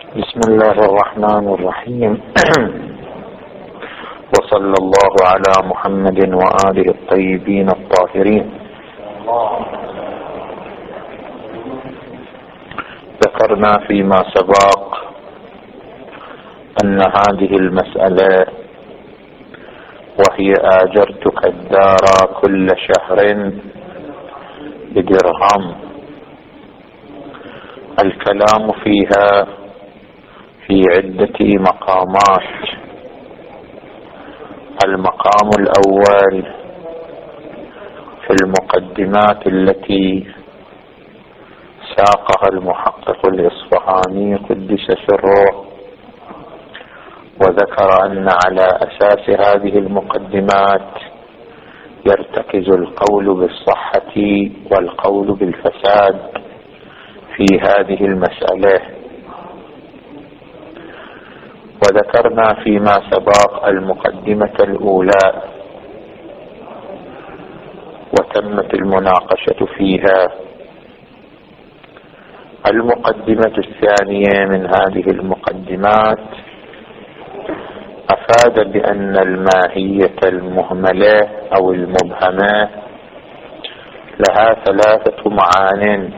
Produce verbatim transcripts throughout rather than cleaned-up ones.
بسم الله الرحمن الرحيم. وصلى الله على محمد وآله الطيبين الطاهرين. ذكرنا فيما سبق أن هذه المسألة وهي آجرتك الدار كل شهر بدرهم، الكلام فيها في عدة مقامات. المقام الأول في المقدمات التي ساقها المحقق الإصفهاني قدس سره، وذكر أن على أساس هذه المقدمات يرتكز القول بالصحة والقول بالفساد في هذه المسألة. وذكرنا فيما سبق المقدمة الأولى وتمت المناقشة فيها. المقدمة الثانية من هذه المقدمات أفاد بأن الماهية المهملة أو المبهمة لها ثلاثة معان.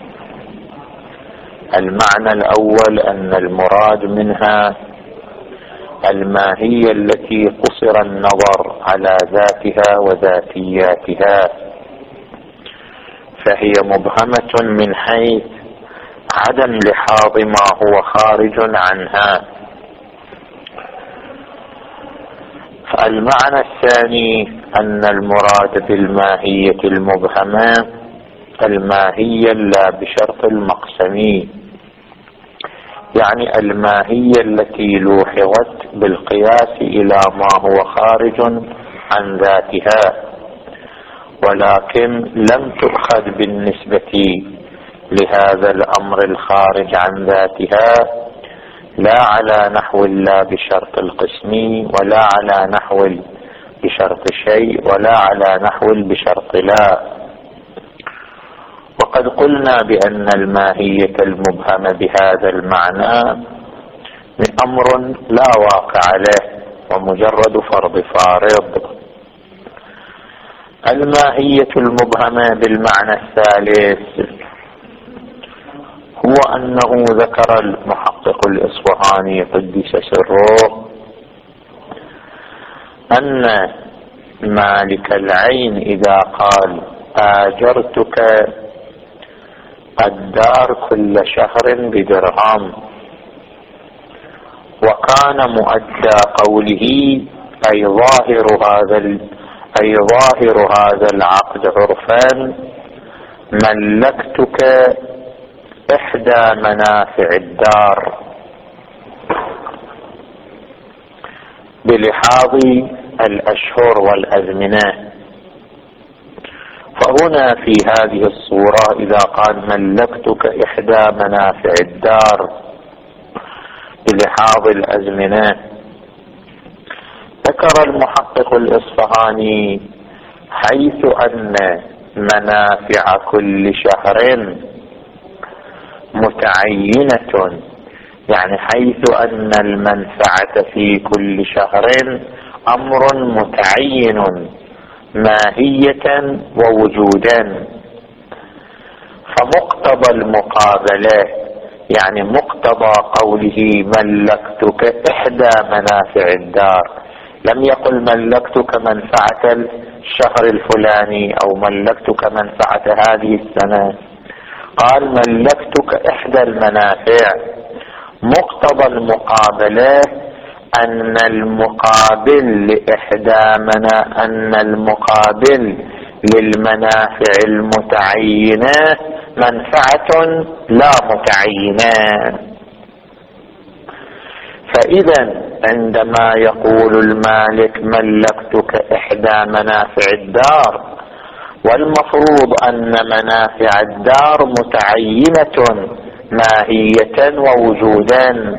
المعنى الأول أن المراد منها الماهية التي قصر النظر على ذاتها وذاتياتها، فهي مبهمة من حيث عدم لحاظ ما هو خارج عنها. المعنى الثاني أن المراد بالماهية المبهمة الماهية لا بشرط المقسمي، يعني الماهية التي لوحظت بالقياس إلى ما هو خارج عن ذاتها، ولكن لم تؤخذ بالنسبة لهذا الأمر الخارج عن ذاتها لا على نحو لا بشرط القسمي، ولا على نحو بشرط شيء، ولا على نحو بشرط لا. وقد قلنا بأن الماهية المبهمة بهذا المعنى من أمر لا واقع له ومجرد فرض فارض. الماهية المبهمة بالمعنى الثالث هو أنه ذكر المحقق الإصفهاني قدس سره أن مالك العين إذا قال آجرتك الدار كل شهر بدرهم، وكان مؤدى قوله أي ظاهر هذا أي ظاهر هذا العقد عرفا ملكتك إحدى منافع الدار بلحاظ الأشهر والأزمنة. فهنا في هذه الصورة إذا قال ملكتك إحدى منافع الدار بلحاظ الأزمنة، ذكر المحقق الإصفهاني حيث أن منافع كل شهر متعينة، يعني حيث أن المنفعة في كل شهر أمر متعين ماهية ووجودا، فمقتضى المقابلة يعني مقتضى قوله ملكتك إحدى منافع الدار، لم يقل ملكتك منفعة الشهر الفلاني أو ملكتك منفعة هذه السنة، قال ملكتك إحدى المنافع. مقتضى المقابلة أن المقابل لإحدى منا أن المقابل للمنافع المتعينة منفعة لا متعينة. فإذا عندما يقول المالك ملكتك إحدى منافع الدار، والمفروض أن منافع الدار متعينة ماهية ووجودا،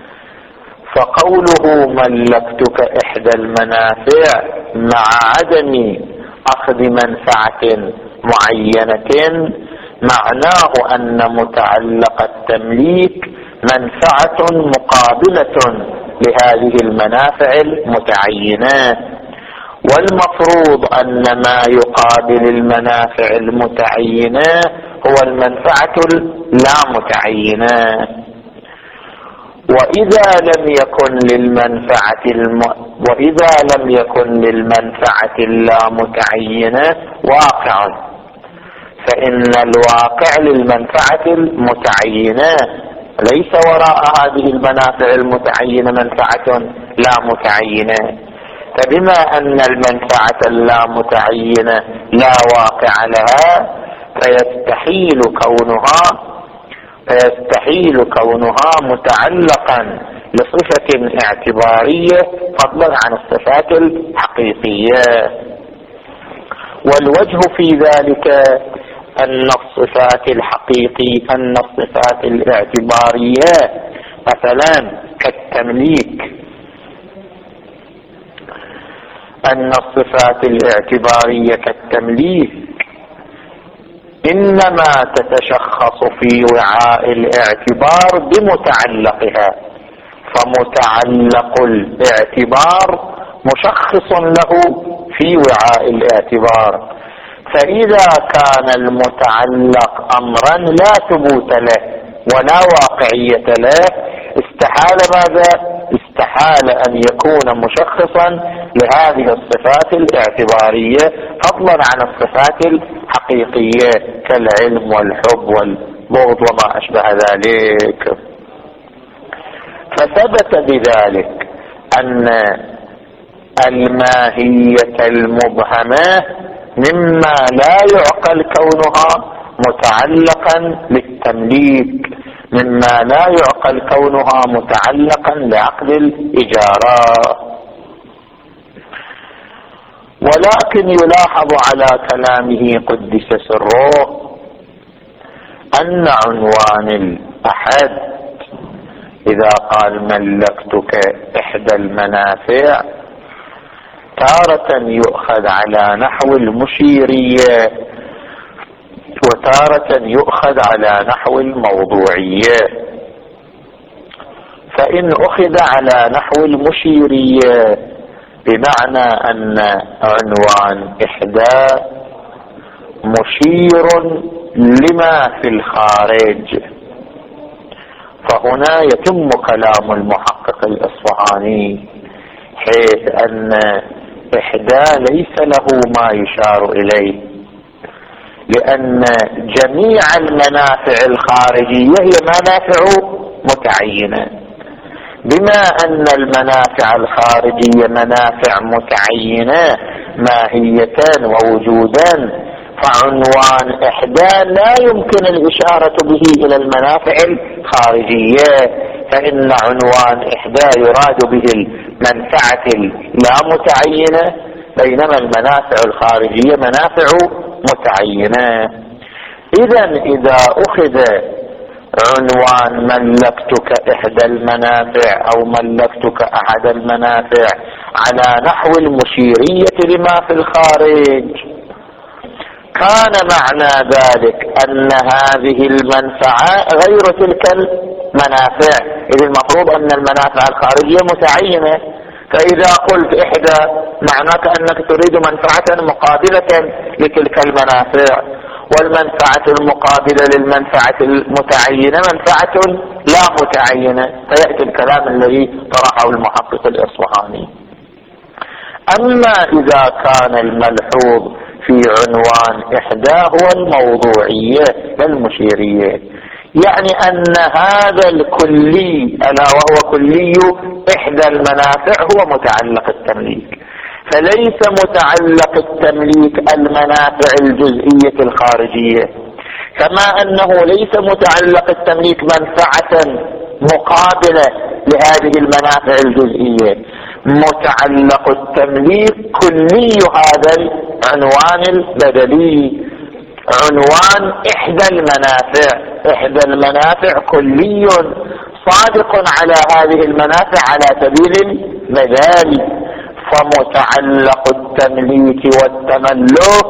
فقوله ملكتك إحدى المنافع مع عدم أخذ منفعة معينة معناه أن متعلق التمليك منفعة مقابلة لهذه المنافع المتعينة، والمفروض أن ما يقابل المنافع المتعينة هو المنفعة اللا متعينة. وإذا لم يكن للمنفعة الم... وإذا لم يكن للمنفعة اللا متعينة واقع، فإن الواقع للمنفعة المتعينة، ليس وراء هذه المنافع المتعينة منفعة لا متعينة. فبما أن المنفعة اللا متعينة لا واقع لها، فيستحيل كونها فيستحيل كونها متعلقا لصفة اعتبارية فضلا عن الصفات الحقيقية. والوجه في ذلك أن الصفات الحقيقية أن الصفات الاعتبارية مثلا كالتمليك أن الصفات الاعتبارية كالتمليك إنما تتشخص في وعاء الاعتبار بمتعلقها، فمتعلق الاعتبار مشخص له في وعاء الاعتبار. فإذا كان المتعلق أمرا لا ثبوت له ولا واقعية له، استحال ماذا؟ استحال أن يكون مشخصا لهذه الصفات الاعتبارية فضلا عن الصفات الحقيقية كالعلم والحب والبغض وما أشبه ذلك. فثبت بذلك أن الماهية المبهمة مما لا يعقل كونها متعلقا للتمليك، مما لا يعقل كونها متعلقا لعقد الإجارة. ولكن يلاحظ على كلامه قدس سره أن عنوان الأحد إذا قال ملكتك إحدى المنافع تارة يؤخذ على نحو المشيرية وتارة يؤخذ على نحو الموضوعية. فإن أخذ على نحو المشيرية بمعنى أن عنوان إحدى مشير لما في الخارج، فهنا يتم كلام المحقق الإصفهاني حيث أن إحدى ليس له ما يشار إليه، لأن جميع المنافع الخارجية هي منافع متعينة. بما أن المنافع الخارجية منافع متعينة ماهية ووجودا، فعنوان إحدى لا يمكن الإشارة به إلى المنافع الخارجية، فإن عنوان إحدى يراد به المنفعة اللا متعينة، بينما المنافع الخارجية منافع متعينة. إذن إذا أخذ عنوان ملكتك إحدى المنافع أو ملكتك أحد المنافع على نحو المشيرية لما في الخارج، كان معنى ذلك أن هذه المنفعة غير تلك المنافع، إذ المفروض أن المنافع الخارجية متعينة. فإذا قلت إحدى معناك أنك تريد منفعة مقابلة لتلك المنافع، والمنفعة المقابلة للمنفعة المتعينة منفعة لا متعينة، فيأتي الكلام الذي طرحه المحقق الإصفهاني. أما إذا كان الملحوظ في عنوان إحدى هو الموضوعية والمشيرية، يعني أن هذا الكلي ألا وهو كلي إحدى المنافع هو متعلق التمليك، فليس متعلق التمليك المنافع الجزئية الخارجية، كما أنه ليس متعلق التمليك منفعة مقابلة لهذه المنافع الجزئية. متعلق التمليك كلي هذا العنوان البدلي، عنوان إحدى المنافع. إحدى المنافع كلي صادق على هذه المنافع على سبيل المثال، فمتعلق التمليك والتملك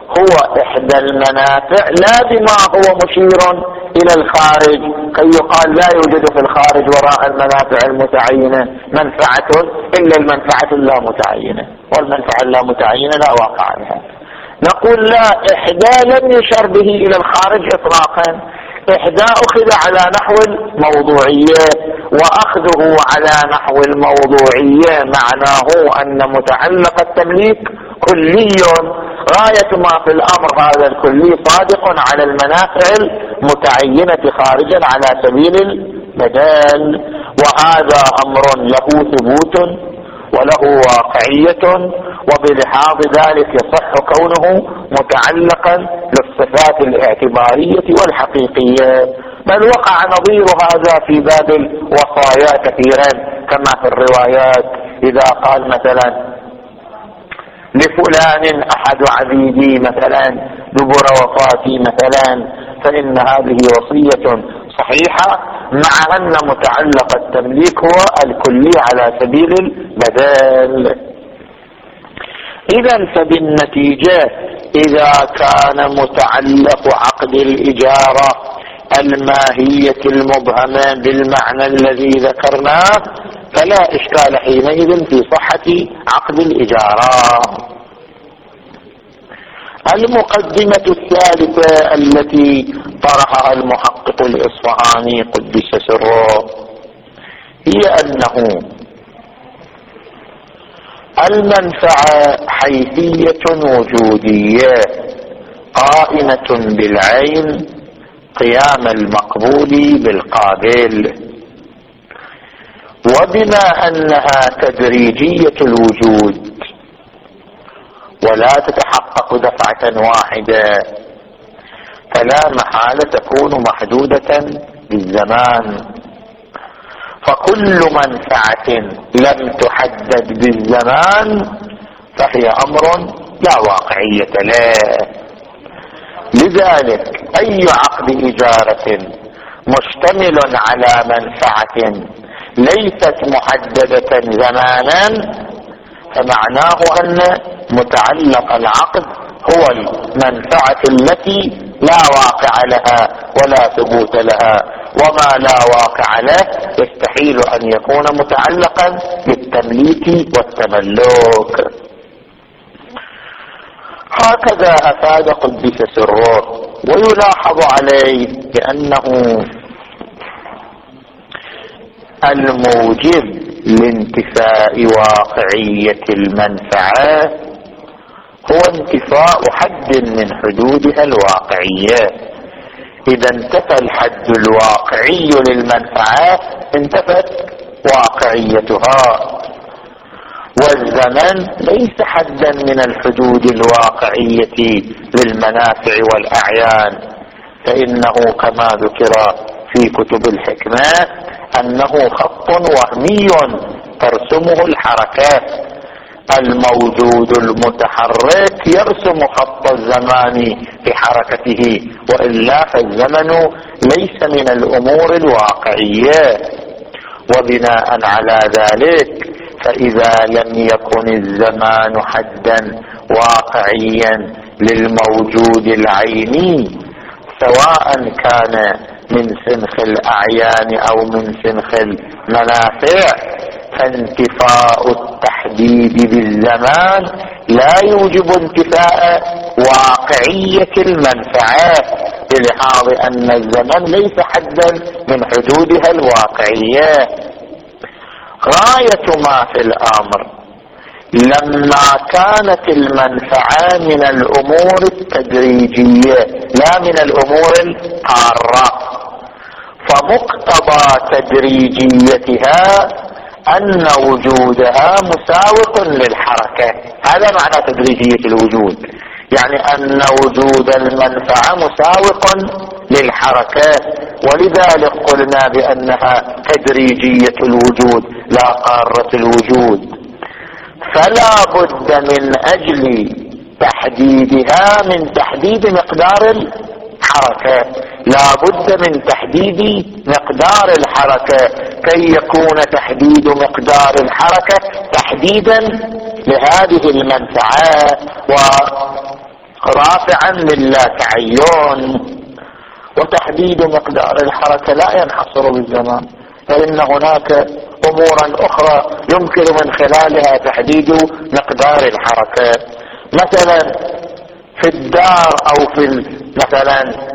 هو إحدى المنافع لا بما هو مشير إلى الخارج، كي يقال لا يوجد في الخارج وراء المنافع المتعينة منفعة إلا المنفعة اللا متعينة، والمنفعة اللا متعينة لا واقع لها. نقول لا، إحدى لم يشر به إلى الخارج إطلاقا، إحدى أخذ على نحو الموضوعية، وأخذه على نحو الموضوعية معناه أن متعلق التمليك كلي، غاية ما في الأمر هذا الكلي صادق على المنافع المتعينة خارجا على سبيل البدل، وهذا أمر له ثبوت وله واقعية، وبلحاظ ذلك يصح كونه متعلقا للصفات الاعتبارية والحقيقية. بل وقع نظير هذا في باب الوصايا كثيرا كما في الروايات، إذا قال مثلا لفلان أحد عبيدي مثلا دبر وفاتي مثلا، فإن هذه وصية صحيحة مع أن متعلق التمليك هو الكلي على سبيل البدل. إذن فبالنتيجة إذا كان متعلق عقد الإجارة الماهية المبهمة بالمعنى الذي ذكرناه فلا إشكال حينئذ في صحة عقد الإجارة. المقدمة الثالثة التي طرحها المحقق الإصفهاني قدس سره هي أنه المنفعة حيثية وجودية قائمة بالعين قيام المقبول بالقابل، وبما أنها تدريجية الوجود ولا تتحقق دفعة واحدة فلا محالة تكون محدودة بالزمان، فكل منفعة لم تحدد بالزمان فهي أمر لا واقعية له. لذلك أي عقد إجارة مشتمل على منفعة ليست محددة زمانا فمعناه أن متعلق العقد هو المنفعة التي لا واقع لها ولا ثبوت لها، وما لا واقع له يستحيل أن يكون متعلقا بالتمليك والتملك. هكذا أفاد قدس سره. ويلاحظ عليه بأنه الموجب لانتفاء واقعية المنفعة هو انتفاء حد من حدودها الواقعية. إذا انتفى الحد الواقعي للمنفعة انتفت واقعيتها، والزمن ليس حدا من الحدود الواقعية للمنافع والأعيان، فإنه كما ذكر في كتب الحكمة أنه خط وهمي ترسمه الحركات. الموجود المتحرك يرسم خط الزمان بحركته، وإلا فالزمن ليس من الأمور الواقعية. وبناء على ذلك فإذا لم يكن الزمان حدا واقعيا للموجود العيني سواء كان من سنخ الأعيان أو من سنخ المنافع، فانتفاء التحديد بالزمان لا يوجب انتفاء واقعية المنفعة، بلحاظ أن الزمن ليس حدا من حدودها الواقعية. غاية ما في الأمر لما كانت المنفعة من الأمور التدريجية لا من الأمور الحارة، فمقتضى تدريجيتها أن وجودها مساوق للحركة. هذا معنى تدريجية الوجود، يعني أن وجود المنفعة مساوق للحركة، ولذلك قلنا بأنها تدريجية الوجود لا قارة الوجود. فلا بد من أجل تحديدها من تحديد مقدار الحركة، لا بد من تحديد مقدار الحركة كي يكون تحديد مقدار الحركة تحديدا لهذه المنفعة. رافعا لله تعين. وتحديد مقدار الحركة لا ينحصر بالزمان، فإن هناك أمورا أخرى يمكن من خلالها تحديد مقدار الحركة. مثلا في الدار أو في مثلا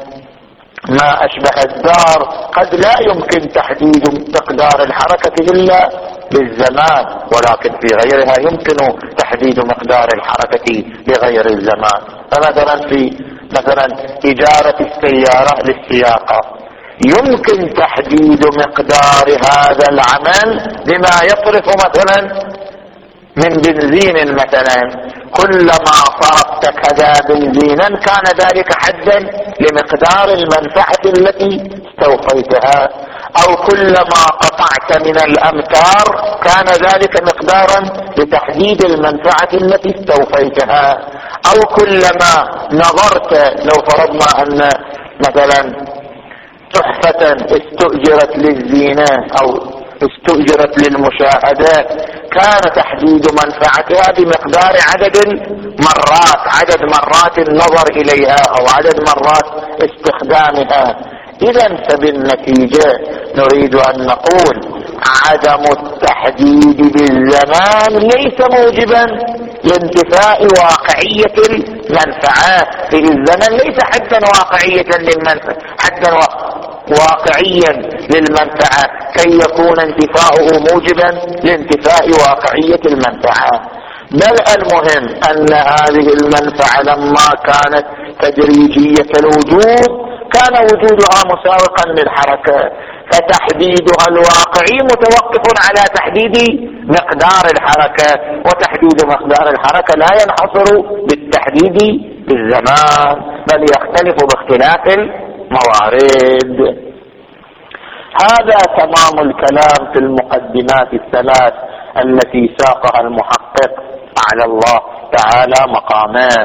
ما أشبه الدار قد لا يمكن تحديد مقدار الحركة إلا بالزمان، ولكن في غيرها يمكن تحديد مقدار الحركة بغير الزمان. فمثلا في مثلا إجارة السيارة للسياقة يمكن تحديد مقدار هذا العمل بما يصرف مثلا من بنزين. مثلا كلما صرفت كذا بنزينا كان ذلك حدا لمقدار المنفعة التي استوفيتها، أو كلما قطعت من الأمتار كان ذلك مقدارا لتحديد المنفعة التي استوفيتها، أو كلما نظرت، لو فرضنا أن مثلا تحفة استؤجرت للزينة أو استؤجرت للمشاهدات كان تحديد منفعتها بمقدار عدد المرات، عدد مرات النظر إليها أو عدد مرات استخدامها. إذن فبالنتيجة نريد أن نقول عدم التحديد بالزمان ليس موجبا لانتفاء واقعية المنفعات في الزمن، ليس حدا واقعية للمنفعة، حدا واقعيا للمنفعة كي يكون انتفاؤه موجبا لانتفاء واقعية المنفعة. بل المهم أن هذه المنفعة لما كانت تدريجية الوجود كان وجودها مساوقا للحركة، فتحديدها الواقعي متوقف على تحديد مقدار الحركة، وتحديد مقدار الحركة لا ينحصر بالتحديد بالزمان بل يختلف باختلاف الموارد. هذا تمام الكلام في المقدمات الثلاث التي ساقها المحقق على الله تعالى مقامات.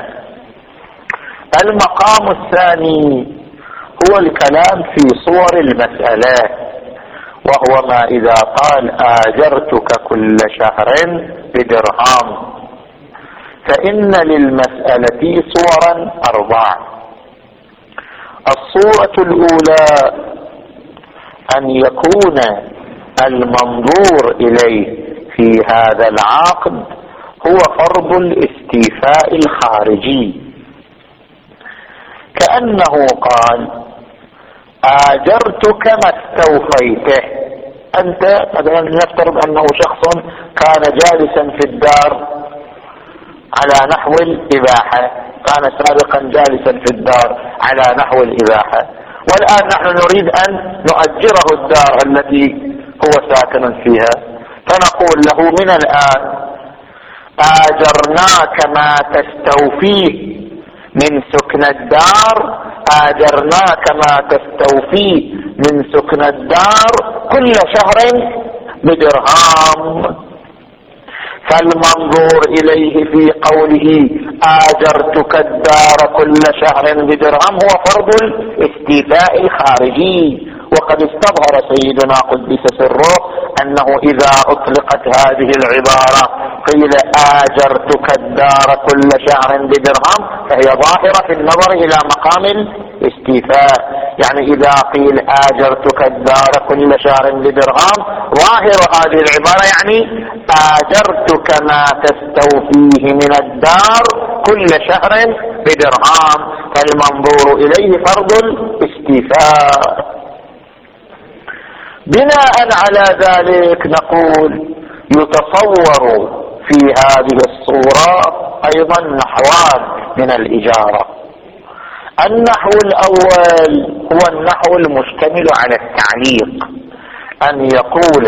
المقام الثاني هو الكلام في صور المسألة، وهو ما إذا قال آجرتك كل شهر بدرهم، فإن للمسألة صورا أربع. الصورة الأولى أن يكون المنظور إليه في هذا العقد هو فرض الاستيفاء الخارجي، كأنه قال آجرتك ما استوفيته. أنت مثلا نفترض أنه شخص كان جالسا في الدار على نحو الإباحة، كان سابقا جالسا في الدار على نحو الإباحة، والآن نحن نريد أن نؤجره الدار التي هو ساكن فيها، فنقول له من الآن آجرناك ما تستوفيه من سكن الدار، آجرناك ما تستوفيه من سكن الدار كل شهر بدرهم. فالمنظور إليه في قوله آجرتك الدار كل شهر بدرهم هو فرض الاستيفاء الخارجي. وقد استظهر سيدنا قدس سره أنه إذا أطلقت هذه العبارة قيل آجرتك الدار كل شهر بدرهم فهي ظاهرة في النظر إلى مقام الاستيفاء. يعني إذا قيل آجرتك الدار كل شهر بدرهم ظاهر هذه العبارة يعني آجرتك ما تستوفيه من الدار كل شهر بدرهم، فالمنظور إليه فرض الاستيفاء. بناء على ذلك نقول يتصور في هذه الصورة أيضا نحوان من الإجارة. النحو الأول هو النحو المشتمل على التعليق، أن يقول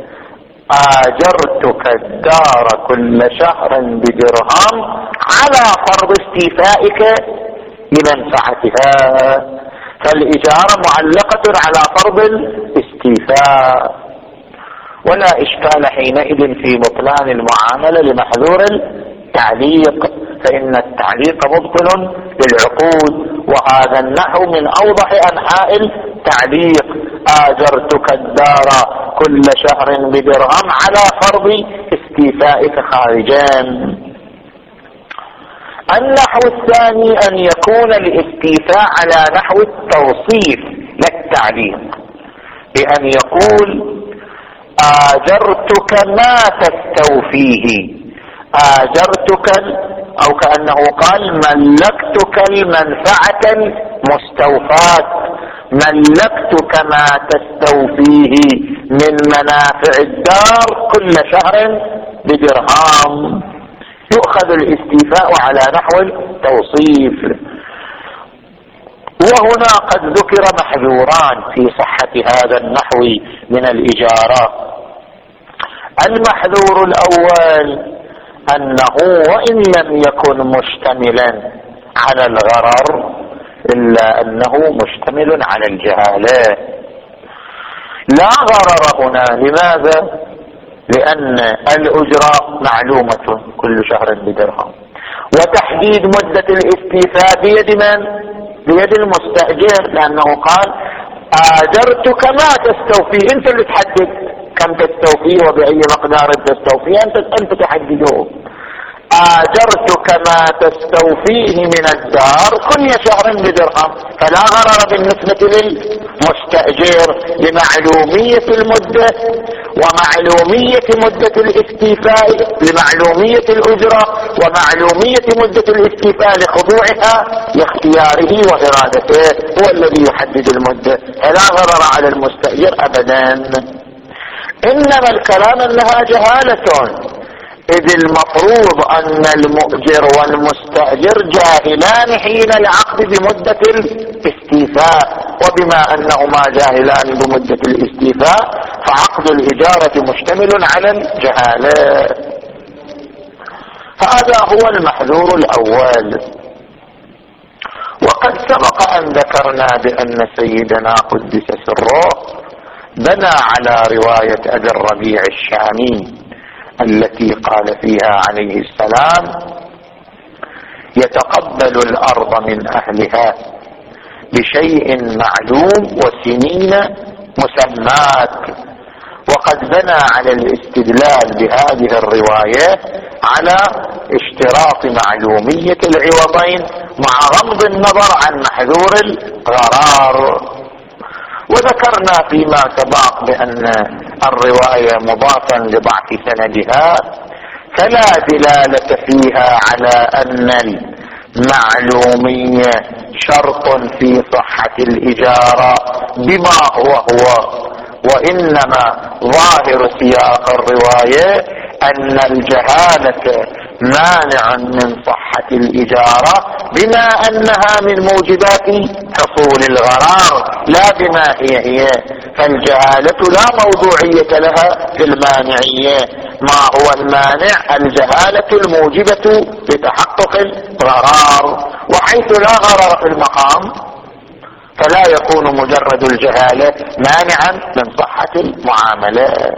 آجرتك الدار كل شهر بدرهم على فرض استيفائك لمنفعتها، فالإجارة معلقة على فرض الاستيفاء، ولا إشكال حينئذ في بطلان المعاملة لمحذور التعليق، فإن التعليق مبطل للعقود. وهذا النحو من أوضح أنحاء التعليق، آجرتك الدار كل شهر بدرهم على فرض استيفائك خارجا. النحو الثاني أن يكون الاستيفاء على نحو التوصيف لا التعليق، بأن يقول آجرتك ما تستوفيه، آجرتك أو كأنه قال ملكتك المنفعة المستوفاة، ملكتك ما تستوفيه من منافع الدار كل شهر بدرهم. يؤخذ الاستيفاء على نحو التوصيف. وهنا قد ذكر محذوران في صحة هذا النحو من الإجارة. المحذور الأول أنه وإن لم يكن مشتملا على الغرر إلا أنه مشتمل على الجهالة. لا غرر هنا. لماذا؟ لأن الأجرة معلومة كل شهر بدرهم، وتحديد مدة الاستيفاء بيد من؟ بيد المستأجر، لأنه قال آجرتك ما تستوفي، أنت اللي تحدد كم تستوفي وبأي مقدار تستوفي، أنت, أنت تحدده. آجرتك ما تستوفيه من الدار كل شهر بدرهم، فلا غرر بالنسبة للمستأجر لمعلومية المدة ومعلومية مدة الاستيفاء، لمعلومية الأجرة ومعلومية مدة الاستيفاء لخضوعها لاختياره وإرادته، هو الذي يحدد المدة، فلا غرر على المستأجر أبدا. إنما الكلام أنها جهالة، إذ المفروض أن المؤجر والمستأجر جاهلان حين العقد بمدة الاستيفاء، وبما أنهما جاهلان بمدة الاستيفاء فعقد الإجارة مشتمل على الجهالة. هذا هو المحذور الأول. وقد سبق أن ذكرنا بأن سيدنا قدس سره بنى على رواية أبي الربيع الشامي التي قال فيها عليه السلام يتقبل الأرض من أهلها بشيء معلوم وسنين مسمات. وقد بنى على الاستدلال بهذه الرواية على اشتراط معلومية العوضين مع غض النظر عن محذور الغرار. وذكرنا فيما سبق بأن الرواية مضافا لضعف سندها فلا دلالة فيها على أن المعلومية شرط في صحة الإجارة بما هو هو، وإنما ظاهر سياق الرواية أن الجهالة مانع من صحة الإجارة بما أنها من موجبات حصول الغرار لا بما هي هي، فالجهالة لا موضوعية لها في المانعية. ما هو المانع؟ الجهالة الموجبة لتحقق الغرار، وحيث لا غرر في المقام فلا يكون مجرد الجهالة مانعا من صحة المعاملة.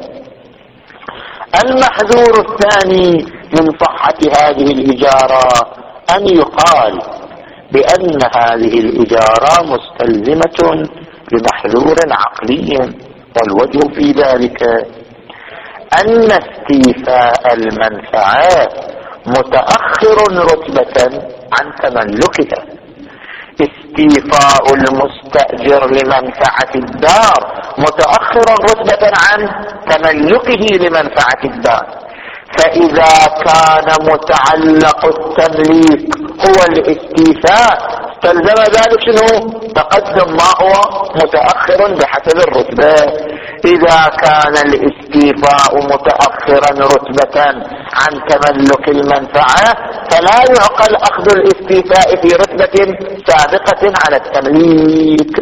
المحذور الثاني من صحة هذه الإجارة أن يقال بأن هذه الإجارة مستلزمة لمحذور عقلي، والوجه في ذلك أن استيفاء المنفعة متأخر رتبة عن تملكها. استيفاء المستأجر لمنفعة الدار متأخر رتبة عن تملكه لمنفعة الدار، فإذا كان متعلق التمليك هو الاستيفاء استلزم ذلك شنو؟ تقدم ما هو متأخر بحسب الرتبة. إذا كان الاستيفاء متأخرا رتبة عن تملك المنفعة فلا يعقل أخذ الاستيفاء في رتبة سابقة على التمليك.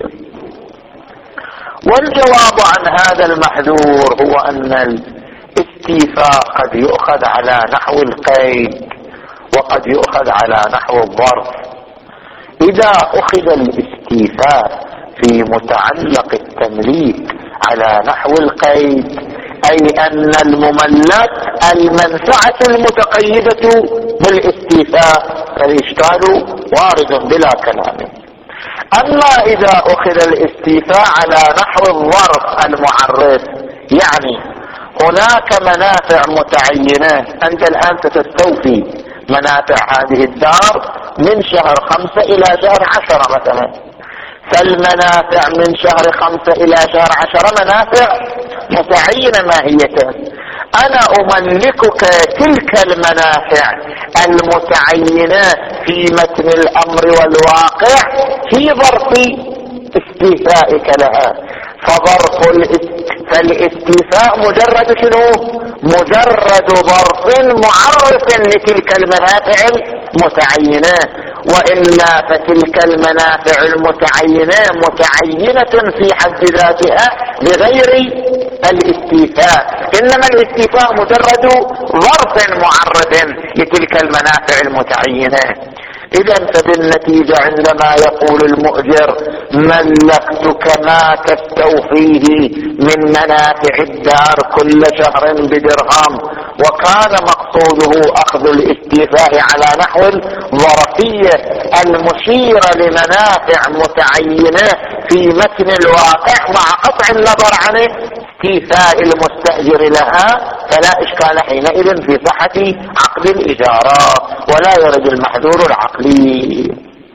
والجواب عن هذا المحذور هو أن الاستيفاء قد يؤخذ على نحو القيد وقد يؤخذ على نحو الظرف. إذا أخذ الاستيفاء في متعلق التمليك على نحو القيد أي أن المملك المنفعة المتقيدة بالاستيفاء فالإشكال وارد بلا كلام. أما إذا أخذ الاستيفاء على نحو الظرف المعرف، يعني هناك منافع متعينة أنت الآن ستستوفي منافع هذه الدار من شهر خمسة إلى شهر عشرة مثلا، فالمنافع من شهر خمسة إلى شهر عشرة منافع متعينة ماهية. أنا أملكك تلك المنافع المتعينة في متن الأمر والواقع في ظرف استيفائك لها. فظرف فالاستيفاء مجرد شنو؟ مجرد ظرف معرف لتلك المنافع المتعينة، وإلا فتلك المنافع المتعينة متعينة في حد ذاتها بغير الاستيفاء، إنما الاستيفاء مجرد ظرف معرف لتلك المنافع المتعينة. إذا فبالنتيجة عندما يقول المؤجر ملكتك ما تستوفيه من منافع الدار كل شهر بدرهم، وكان مقصوده أخذ الاستيفاء على نحو الظرفية المشيرة لمنافع متعينة في متن الواقع مع قطع النظر عن استيفاء المستأجر لها، فلا إشكال حينئذ في صحة عقد الإجارة ولا يرد المحذور العقلي.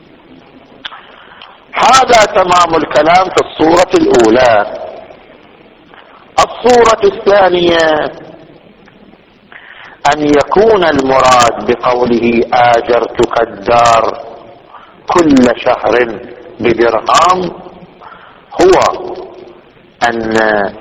هذا تمام الكلام في الصورة الأولى. الصورة الثانية أن يكون المراد بقوله آجرتك الدار كل شهر بدرهم هو أن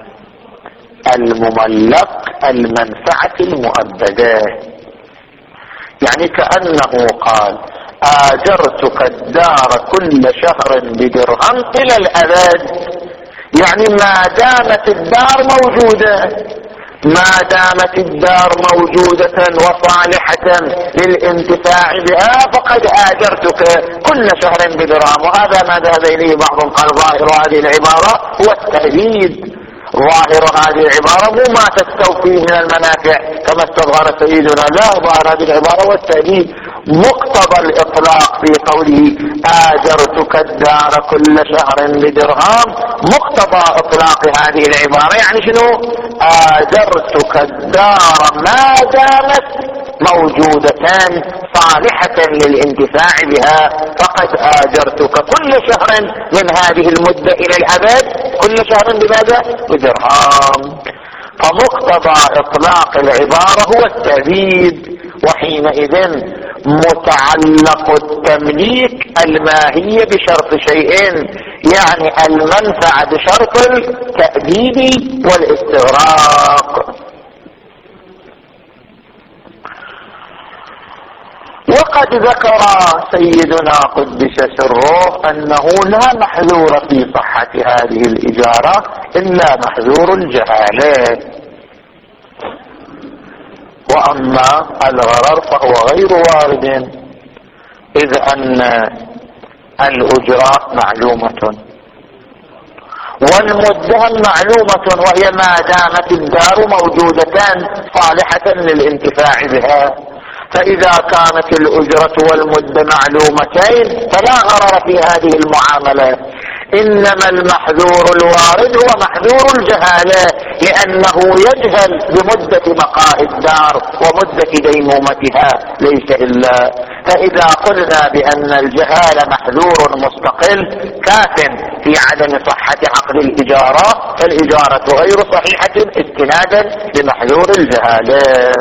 المملك المنفعة المؤبدة، يعني كأنه قال آجرتك الدار كل شهر بدرهم إلى الأبد، يعني ما دامت الدار موجودة، ما دامت الدار موجودة وصالحة للانتفاع بها فقد آجرتك كل شهر بدرهم. وهذا ما ذهب إليه بعضهم، قال ظاهر هذه العبارة هو التهديد، ظاهر هذه العبارة مو ما تستوفي من المنافع كما استظهر سيدنا، لا، ظاهر هذه العبارة هو التهديد. مقتضى الإطلاق في قوله آجرتك الدار كل شهر بدرهم، مقتضى إطلاق هذه العبارة يعني شنو؟ آجرتك الدار ما دامت موجودتان صالحة للانتفاع بها فقد آجرتك كل شهر من هذه المدة إلى الأبد كل شهر بماذا؟ بدرهم. فمقتضى إطلاق العبارة هو التهديد، وحينئذ متعلق التمليك الماهية بشرط شيئين، يعني المنفعة بشرط التأديب والاستغراق. وقد ذكر سيدنا قدس سره أنه لا محذور في صحة هذه الإجارة إلا محذور الجهالة، وأما الغرر فهو غير وارد، إذ أن الأجرات معلومة والمدة معلومة، وهي ما دامت الدار موجودتان صالحة للانتفاع بها. فإذا كانت الأجرة والمدة معلومتين فلا غرر في هذه المعاملة، إنما المحذور الوارد هو محذور الجهالة، لأنه يجهل بمدة بقاء الدار ومدة ديمومتها ليس إلا. فإذا قلنا بأن الجهالة محذور مستقل كاف في عدم صحة عقد الإجارة، فالإجارة غير صحيحة استنادا لمحذور الجهالة.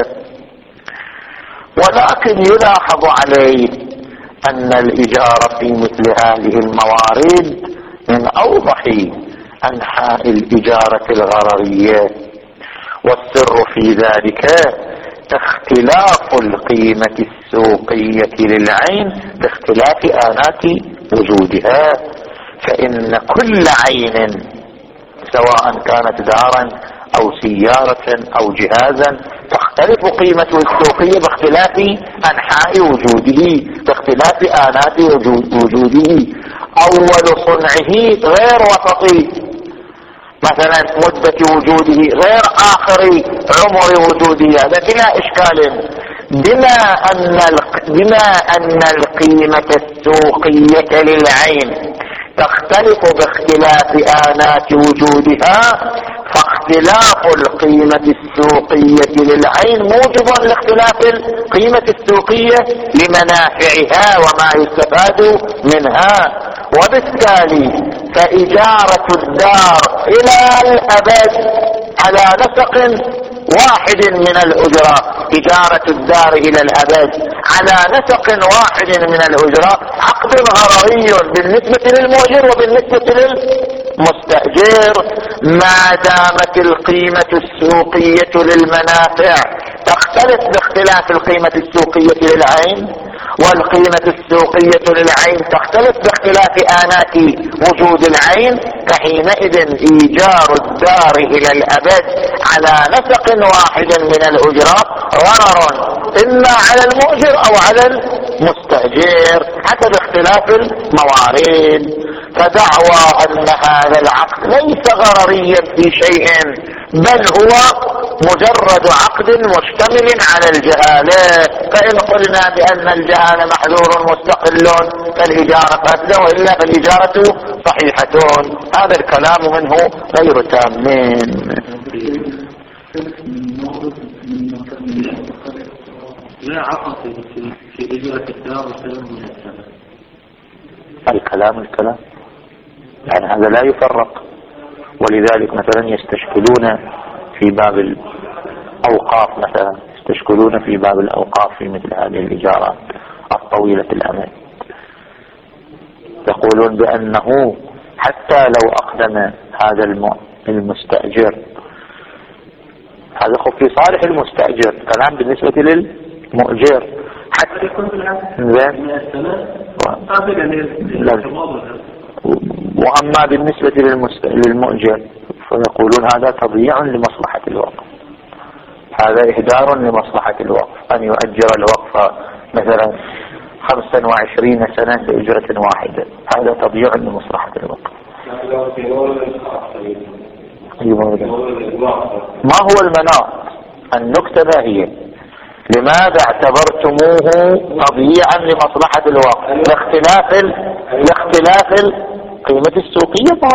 ولكن يلاحظ عليه أن الإجارة في مثل هذه الموارد من أوضح أنحاء الإجارة الغررية، والسر في ذلك اختلاف القيمة السوقية للعين باختلاف آنات وجودها. فإن كل عين سواء كانت دارا أو سيارة أو جهازا تختلف قيمته السوقية باختلاف أنحاء وجوده، باختلاف آنات وجوده. أول صنعه غير وسطي، مثلا مدة وجوده غير آخر عمر وجوده، هذا بلا إشكال. بما أن بما أن القيمة السوقية للعين تختلف باختلاف آنات وجودها، فاختلاف القيمة السوقية للعين موجب لاختلاف القيمة السوقية لمنافعها وما يستفاد منها. وبالتالي فإجارة الدار إلى الأبد على نسق واحد من الأجرة، إجارة الدار إلى الأبد على نسق واحد من الأجرة عقد غرري بالنسبة للمؤجر وبالنسبة للمستأجر، ما دامت القيمة السوقية للمنافع تختلف باختلاف القيمة السوقية للعين، والقيمة السوقية للعين تختلف باختلاف آنات وجود العين، فحينئذ إيجار الدار إلى الأبد على نسق واحد من الأجرة غرر إما على المؤجر أو على المستأجر حسب اختلاف الموارد. فدعوى أن هذا العقد ليس غرريا في شيء، بل هو مجرد عقد مشتمل على الجهالة، فإن قلنا بأن الجهالة محذور مستقل فالإجارة فاسدة، وإلا فالإجارة صحيحة. هذا الكلام منه غير تامين. لا عقد في إجارة الدار وسلم من السنة. الكلام الكلام يعني هذا لا يفرق، ولذلك مثلا يستشكلون في باب الأوقاف، مثلا يستشكلون في باب الأوقاف في مثل هذه الإجارات الطويلة الأمد، يقولون بأنه حتى لو أقدم هذا المستأجر، هذا خف في صالح المستأجر، كلام بالنسبة للمؤجر حتى زين، وأما بالنسبة للمؤجر فيقولون هذا تضييع لمصلحة الوقف، هذا إهدار لمصلحة الوقف، أن يؤجر الوقف مثلا خمسا وعشرين سنة بأجرة واحدة، هذا تضييع لمصلحة الوقف. ما هو المناط؟ النكتة هي لماذا اعتبرتموه تضييعا لمصلحة الوقف لاختلاف لاختلاف القيمة السوقية؟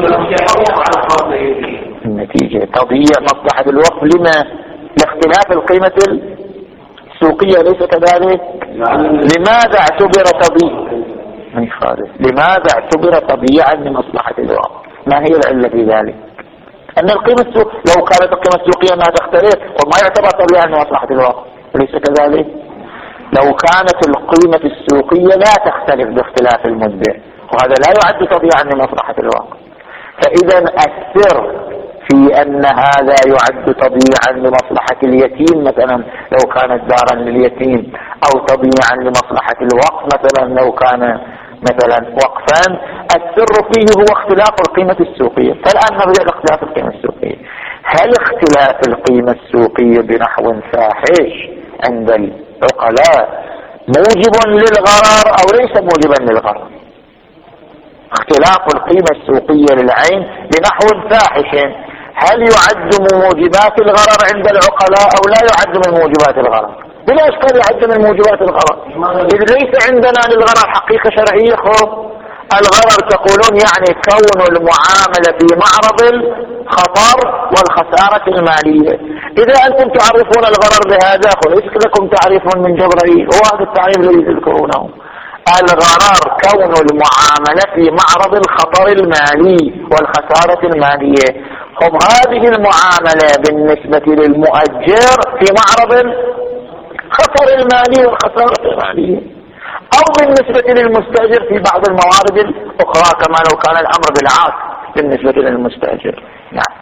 النتيجة تضييع مصلحة الوقف لما؟ لاختلاف القيمة السوقية، ليس كذلك؟ لماذا اعتبر تضييع؟ من خالص لماذا اعتبر تضييعا لمصلحة الوقف؟ ما هي العلة في ذلك؟ أن القيمة السوق لو كانت القيمة السوقية ما تختلف وما يعتبر تضييعا لمصلحة الوقف، ليس كذلك؟ لو كانت القيمة السوقية لا تختلف باختلاف المدة، وهذا لا يعد تضييعا لمصلحة الوقف. فإذا السر في أن هذا يعد تضييعا لمصلحة اليتيم مثلا لو كانت دارا لليتيم، أو تضييعا لمصلحة الوقف مثلا لو كان مثلا وقفان، السر فيه هو اختلاف القيمة السوقية. فالآن نرجع لاختلاف القيمة السوقية. هل اختلاف القيمة السوقية بنحو فاحش عند العقلاء موجب للغرر أو ليس موجبا للغرر؟ اختلاف القيمة السوقية للعين بنحو فاحش هل يعد من موجبات الغرر عند العقلاء أو لا يعد من موجبات الغرر؟ بلا إشكال يعد من موجبات الغرر، إذ ليس عندنا للغرر حقيقة شرعية. خب الغرر تقولون يعني كون المعاملة في معرض الخطر والخسارة المالية. إذا أنتم تعرفون الغرر بهذا فليس لكم تعريف من جبرائيل، وهذا التعريف الذي تذكرونه. الغرر كون المعاملة في معرض الخطر المالي والخسارة المالية. هم هذه المعاملة بالنسبة للمؤجر في معرض الخطر المالي والخسارة المالية، أو بالنسبة للمستأجر في بعض الموارد الأخرى كما لو كان الأمر بالعكس بالنسبة للمستأجر. نعم.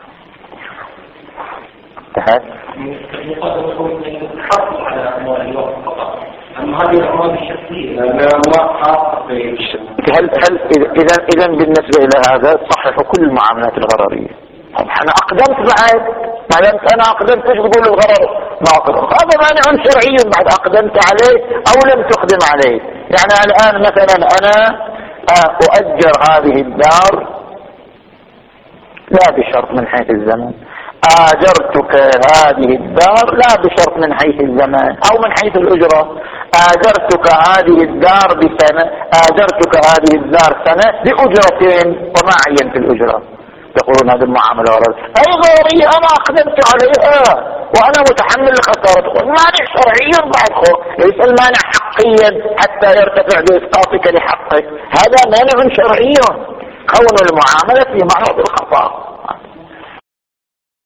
انتهت. أما هذه الأموال الشخصية هل هل إذا إذا بالنسبة إلى هذا صحح كل المعاملات الغررية. أنا أقدمت بعد ما لم أنا أقدمت إيش تقول الغرر ناقض؟ هذا مانع شرعي بعد أقدمت عليه أو لم تقدم عليه. يعني الآن مثلا أنا أؤجر هذه الدار لا بشرط من حيث الزمن، آجرتك هذه الدار لا بشرط من حيث الزمان أو من حيث الأجرة. آجرتك هذه الدار بسنة، آجرتك هذه الدار سنة بأجرتين وما عينت الأجرة، يقولون هذه المعاملة أي غيرية أنا أقدمت عليها وأنا متحمل لخسارة. مانع شرعي بعد خو، ليس المانع حقيا حتى يرتفع بإسقاطك لحقك، هذا مانع شرعي كون المعاملة في معرض الخطأ.